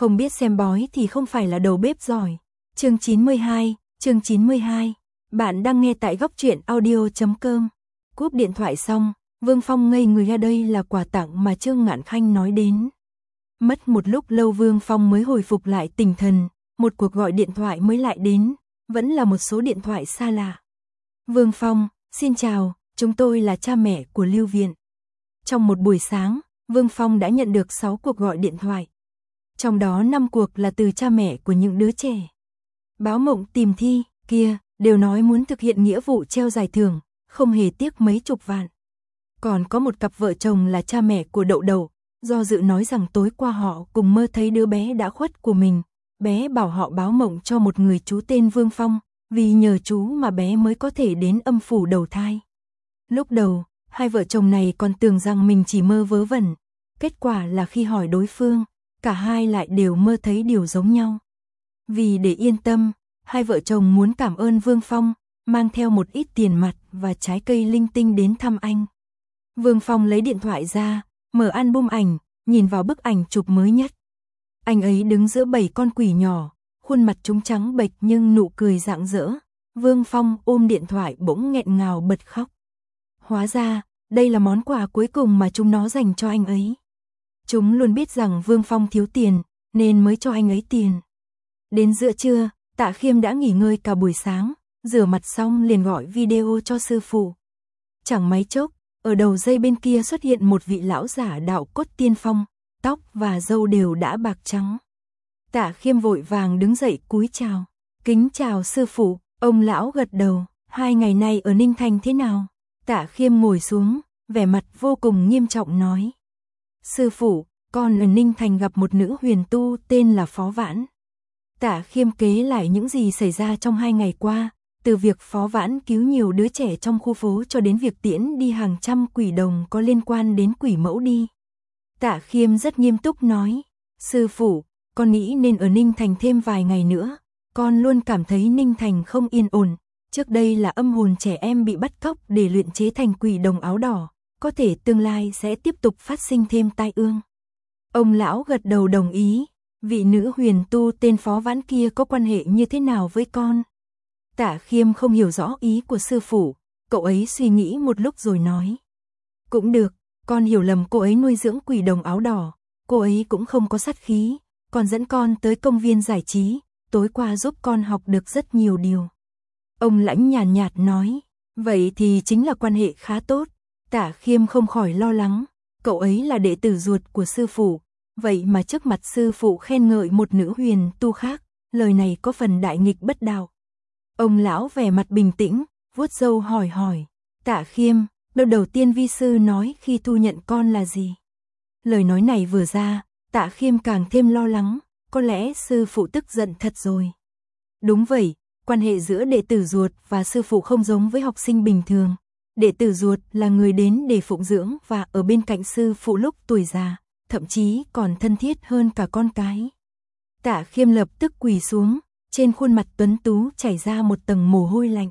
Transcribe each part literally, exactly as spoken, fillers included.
Không biết xem bói thì không phải là đầu bếp giỏi. Chương chín mươi hai, chương chín mươi hai. Bạn đang nghe tại góc truyện audio chấm com. Cúp điện thoại xong, Vương Phong ngây người ra, đây là quà tặng mà Trương Ngạn Khanh nói đến. Mất một lúc lâu Vương Phong mới hồi phục lại tinh thần, một cuộc gọi điện thoại mới lại đến, vẫn là một số điện thoại xa lạ. Vương Phong, xin chào, chúng tôi là cha mẹ của Lưu Viện. Trong một buổi sáng, Vương Phong đã nhận được sáu cuộc gọi điện thoại. Trong đó năm cuộc là từ cha mẹ của những đứa trẻ. Báo mộng tìm thi, kia, đều nói muốn thực hiện nghĩa vụ treo giải thưởng, không hề tiếc mấy chục vạn. Còn có một cặp vợ chồng là cha mẹ của Đậu Đậu, do dự nói rằng tối qua họ cùng mơ thấy đứa bé đã khuất của mình. Bé bảo họ báo mộng cho một người chú tên Vương Phong, vì nhờ chú mà bé mới có thể đến âm phủ đầu thai. Lúc đầu, hai vợ chồng này còn tưởng rằng mình chỉ mơ vớ vẩn. Kết quả là khi hỏi đối phương, cả hai lại đều mơ thấy điều giống nhau. Vì để yên tâm, hai vợ chồng muốn cảm ơn Vương Phong, mang theo một ít tiền mặt và trái cây linh tinh đến thăm anh. Vương Phong lấy điện thoại ra, mở album ảnh, nhìn vào bức ảnh chụp mới nhất. Anh ấy đứng giữa bảy con quỷ nhỏ, khuôn mặt chúng trắng bệch nhưng nụ cười rạng rỡ. Vương Phong ôm điện thoại bỗng nghẹn ngào bật khóc. Hóa ra, đây là món quà cuối cùng mà chúng nó dành cho anh ấy. Chúng luôn biết rằng Vương Phong thiếu tiền, nên mới cho anh ấy tiền. Đến giữa trưa, Tạ Khiêm đã nghỉ ngơi cả buổi sáng, rửa mặt xong liền gọi video cho sư phụ. Chẳng mấy chốc, ở đầu dây bên kia xuất hiện một vị lão giả đạo cốt tiên phong, tóc và râu đều đã bạc trắng. Tạ Khiêm vội vàng đứng dậy cúi chào. Kính chào sư phụ, ông lão gật đầu. Hai ngày nay ở Ninh Thành thế nào? Tạ Khiêm ngồi xuống, vẻ mặt vô cùng nghiêm trọng nói. Sư phụ, con ở Ninh Thành gặp một nữ huyền tu tên là Phó Vãn. Tạ Khiêm kể lại những gì xảy ra trong hai ngày qua, từ việc Phó Vãn cứu nhiều đứa trẻ trong khu phố cho đến việc tiễn đi hàng trăm quỷ đồng có liên quan đến quỷ mẫu đi. Tạ Khiêm rất nghiêm túc nói, sư phụ, con nghĩ nên ở Ninh Thành thêm vài ngày nữa, con luôn cảm thấy Ninh Thành không yên ổn, trước đây là âm hồn trẻ em bị bắt cóc để luyện chế thành quỷ đồng áo đỏ, có thể tương lai sẽ tiếp tục phát sinh thêm tai ương. Ông lão gật đầu đồng ý, vị nữ huyền tu tên Phó Vãn kia có quan hệ như thế nào với con? Tạ Khiêm không hiểu rõ ý của sư phụ, cậu ấy suy nghĩ một lúc rồi nói. Cũng được, con hiểu lầm cô ấy nuôi dưỡng quỷ đồng áo đỏ, cô ấy cũng không có sát khí, còn dẫn con tới công viên giải trí, tối qua giúp con học được rất nhiều điều. Ông lãnh nhàn nhạt nói, vậy thì chính là quan hệ khá tốt. Tạ Khiêm không khỏi lo lắng, cậu ấy là đệ tử ruột của sư phụ, vậy mà trước mặt sư phụ khen ngợi một nữ huyền tu khác, lời này có phần đại nghịch bất đạo. Ông lão vẻ mặt bình tĩnh, vuốt râu hỏi hỏi, Tạ Khiêm, câu đầu tiên vi sư nói khi thu nhận con là gì? Lời nói này vừa ra, Tạ Khiêm càng thêm lo lắng, có lẽ sư phụ tức giận thật rồi. Đúng vậy, quan hệ giữa đệ tử ruột và sư phụ không giống với học sinh bình thường. Đệ tử ruột là người đến để phụng dưỡng và ở bên cạnh sư phụ lúc tuổi già, thậm chí còn thân thiết hơn cả con cái. Tạ Khiêm lập tức quỳ xuống, trên khuôn mặt tuấn tú chảy ra một tầng mồ hôi lạnh.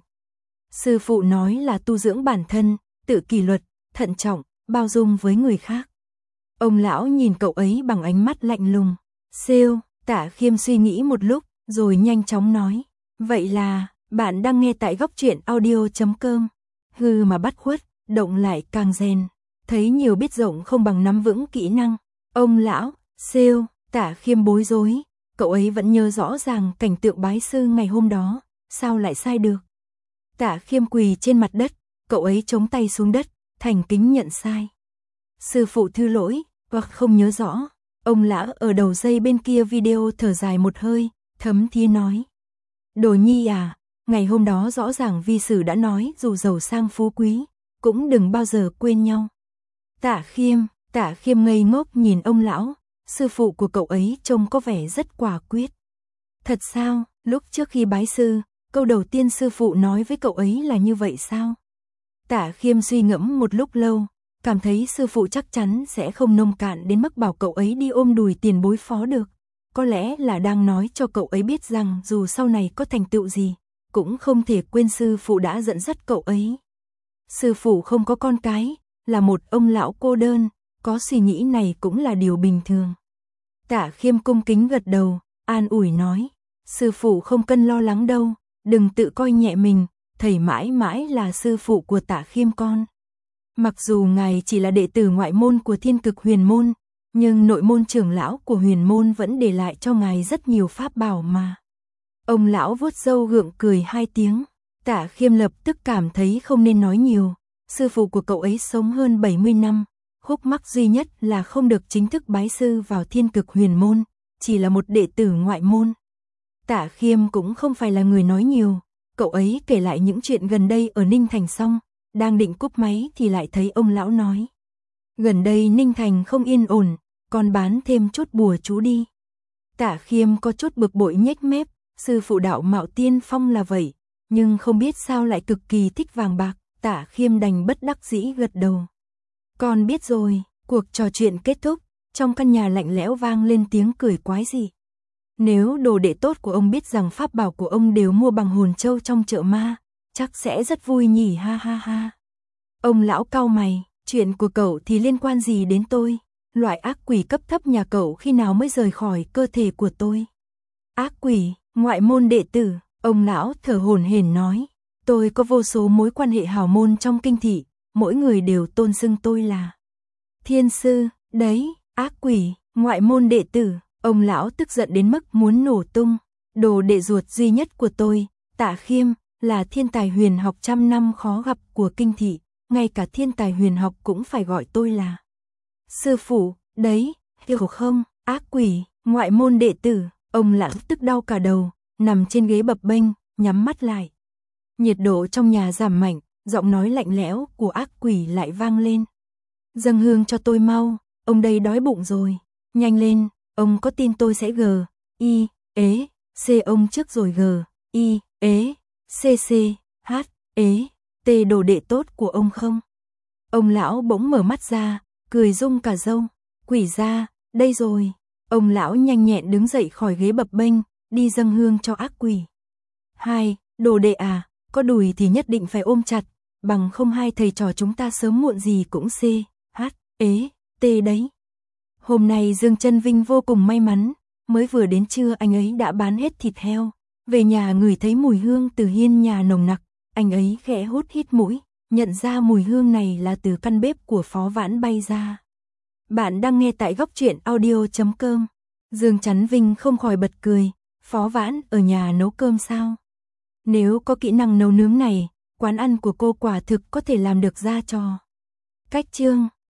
Sư phụ nói là tu dưỡng bản thân, tự kỷ luật, thận trọng, bao dung với người khác. Ông lão nhìn cậu ấy bằng ánh mắt lạnh lùng. Siêu, Tạ Khiêm suy nghĩ một lúc, rồi nhanh chóng nói. Vậy là, bạn đang nghe tại góc truyện audio chấm com. Hư mà bắt khuất, động lại càng rèn. Thấy nhiều biết rộng không bằng nắm vững kỹ năng. Ông lão, siêu, Tạ Khiêm bối rối. Cậu ấy vẫn nhớ rõ ràng cảnh tượng bái sư ngày hôm đó, sao lại sai được? Tạ Khiêm quỳ trên mặt đất, cậu ấy chống tay xuống đất, thành kính nhận sai. Sư phụ thứ lỗi, hoặc không nhớ rõ. Ông lão ở đầu dây bên kia video thở dài một hơi, thấm thía nói. Đồ nhi à, ngày hôm đó rõ ràng vi sư đã nói dù giàu sang phú quý, cũng đừng bao giờ quên nhau. Tạ Khiêm, Tạ Khiêm ngây ngốc nhìn ông lão, sư phụ của cậu ấy trông có vẻ rất quả quyết. Thật sao, lúc trước khi bái sư, câu đầu tiên sư phụ nói với cậu ấy là như vậy sao? Tạ Khiêm suy ngẫm một lúc lâu, cảm thấy sư phụ chắc chắn sẽ không nông cạn đến mức bảo cậu ấy đi ôm đùi tiền bối Phó được. Có lẽ là đang nói cho cậu ấy biết rằng dù sau này có thành tựu gì, cũng không thể quên sư phụ đã dẫn dắt cậu ấy. Sư phụ không có con cái, là một ông lão cô đơn, có suy nghĩ này cũng là điều bình thường. Tạ Khiêm cung kính gật đầu, an ủi nói, sư phụ không cần lo lắng đâu, đừng tự coi nhẹ mình, thầy mãi mãi là sư phụ của Tạ Khiêm con. Mặc dù ngài chỉ là đệ tử ngoại môn của Thiên Cực Huyền môn, nhưng nội môn trưởng lão của Huyền môn vẫn để lại cho ngài rất nhiều pháp bảo mà. Ông lão vuốt râu gượng cười hai tiếng, Tạ Khiêm lập tức cảm thấy không nên nói nhiều, sư phụ của cậu ấy sống hơn bảy mươi năm, khúc mắc duy nhất là không được chính thức bái sư vào Thiên Cực Huyền môn, chỉ là một đệ tử ngoại môn. Tạ Khiêm cũng không phải là người nói nhiều, cậu ấy kể lại những chuyện gần đây ở Ninh Thành xong, đang định cúp máy thì lại thấy ông lão nói. Gần đây Ninh Thành không yên ổn, còn bán thêm chút bùa chú đi. Tạ Khiêm có chút bực bội nhếch mép, sư phụ đạo Mạo Tiên Phong là vậy, nhưng không biết sao lại cực kỳ thích vàng bạc, Tạ Khiêm đành bất đắc dĩ gật đầu. Con biết rồi, cuộc trò chuyện kết thúc, trong căn nhà lạnh lẽo vang lên tiếng cười quái dị. Nếu đồ đệ tốt của ông biết rằng pháp bảo của ông đều mua bằng hồn châu trong chợ ma, chắc sẽ rất vui nhỉ, ha ha ha. Ông lão cau mày, chuyện của cậu thì liên quan gì đến tôi? Loại ác quỷ cấp thấp nhà cậu khi nào mới rời khỏi cơ thể của tôi? Ác quỷ, ngoại môn đệ tử, ông lão thở hổn hển nói, tôi có vô số mối quan hệ hào môn trong kinh thị, mỗi người đều tôn xưng tôi là thiên sư, đấy, ác quỷ, ngoại môn đệ tử. Ông lão tức giận đến mức muốn nổ tung, đồ đệ ruột duy nhất của tôi, Tạ Khiêm, là thiên tài huyền học trăm năm khó gặp của kinh thị, ngay cả thiên tài huyền học cũng phải gọi tôi là sư phụ, đấy, hiểu không, ác quỷ, ngoại môn đệ tử. Ông lão tức đau cả đầu, nằm trên ghế bập bênh, nhắm mắt lại. Nhiệt độ trong nhà giảm mạnh, giọng nói lạnh lẽo của ác quỷ lại vang lên. Dâng hương cho tôi mau, ông đây đói bụng rồi, nhanh lên. Ông có tin tôi sẽ g, i, ế, c ông trước rồi g, i, ế, c c, h, ế, t đồ đệ tốt của ông không? Ông lão bỗng mở mắt ra, cười rung cả râu, quỷ ra, đây rồi. Ông lão nhanh nhẹn đứng dậy khỏi ghế bập bênh, đi dâng hương cho ác quỷ. Hai, đồ đệ à, có đùi thì nhất định phải ôm chặt, bằng không hai thầy trò chúng ta sớm muộn gì cũng c, h, ế, t đấy. Hôm nay Dương Chân Vinh vô cùng may mắn, mới vừa đến trưa anh ấy đã bán hết thịt heo, về nhà ngửi thấy mùi hương từ hiên nhà nồng nặc, anh ấy khẽ hút hít mũi, nhận ra mùi hương này là từ căn bếp của Phó Vãn bay ra. Bạn đang nghe tại góc truyện audio chấm com. Dương Chấn Vinh không khỏi bật cười, Phó Vãn ở nhà nấu cơm sao? Nếu có kỹ năng nấu nướng này, quán ăn của cô quả thực có thể làm được ra trò. Cách chương